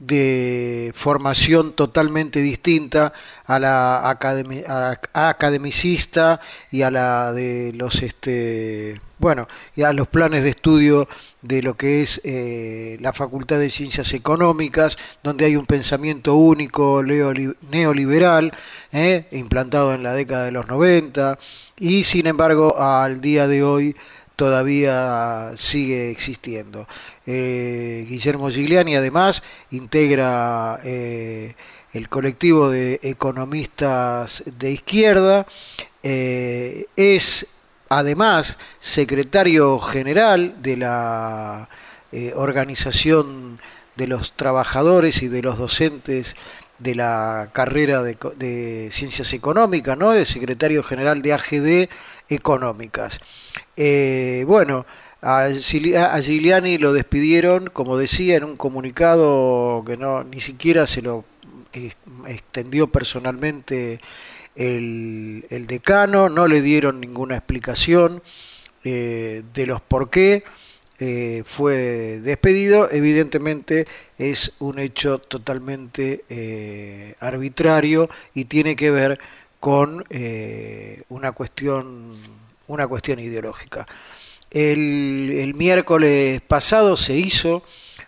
de formación totalmente distinta a la, academi- a la academicista y a la de los este bueno y a los planes de estudio de lo que es eh, la Facultad de Ciencias Económicas, donde hay un pensamiento único neoliberal eh, implantado en la década de los noventa y sin embargo al día de hoy todavía sigue existiendo. Eh, Guillermo Gigliani además integra eh, el colectivo de economistas de izquierda, eh, es además secretario general de la eh, Organización de los Trabajadores y de los Docentes de la carrera de, de Ciencias Económicas, ¿no? Es secretario general de A G D Económicas. Eh, bueno, a, a Gigliani lo despidieron, como decía, en un comunicado que no ni siquiera se lo extendió personalmente el, el decano, no le dieron ninguna explicación eh, de los por qué eh, fue despedido. Evidentemente es un hecho totalmente eh, arbitrario y tiene que ver con eh, una cuestión, una cuestión ideológica. El, el miércoles pasado se hizo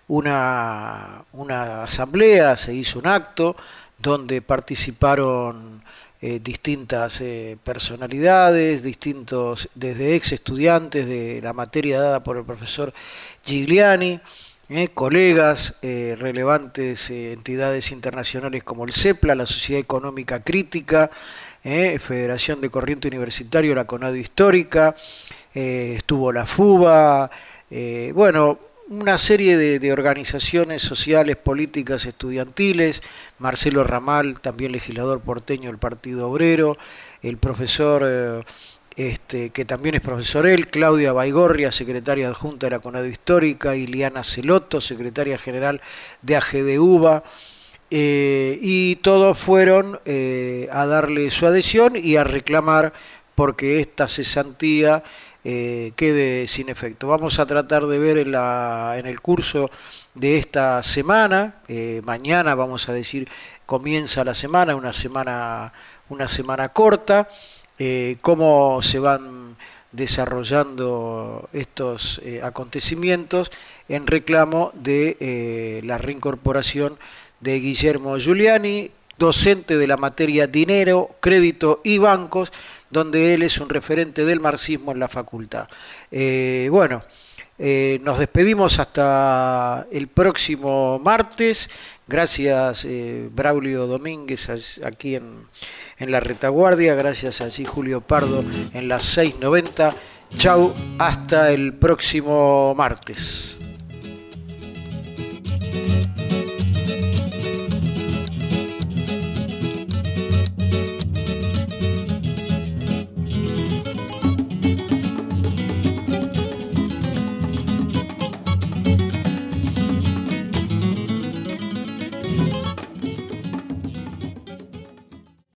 una, una asamblea, se hizo un acto donde participaron eh, distintas eh, personalidades, distintos, desde ex estudiantes de la materia dada por el profesor Gigliani, eh, colegas, eh, relevantes eh, entidades internacionales como el CEPLA, la Sociedad Económica Crítica, eh, Federación de Corriente Universitario, la CONADO Histórica, eh, estuvo la FUBA, eh, bueno, una serie de, de organizaciones sociales, políticas, estudiantiles, Marcelo Ramal, también legislador porteño del Partido Obrero, el profesor, eh, este, que también es profesor él, Claudia Baigorria, secretaria adjunta de la CONADO Histórica, Iliana Celoto, secretaria general de A G D U B A, eh, y todos fueron eh, a darle su adhesión y a reclamar porque esta cesantía Eh, quede sin efecto. Vamos a tratar de ver en, la, en el curso de esta semana, eh, mañana vamos a decir, comienza la semana, una semana, una semana corta, eh, cómo se van desarrollando estos eh, acontecimientos en reclamo de eh, la reincorporación de Guillermo Giuliani, docente de la materia dinero, crédito y bancos, donde él es un referente del marxismo en la facultad. Eh, bueno, eh, nos despedimos hasta el próximo martes. Gracias eh, Braulio Domínguez aquí en, en la retaguardia, gracias allí Julio Pardo en las seis noventa. Chau, hasta el próximo martes.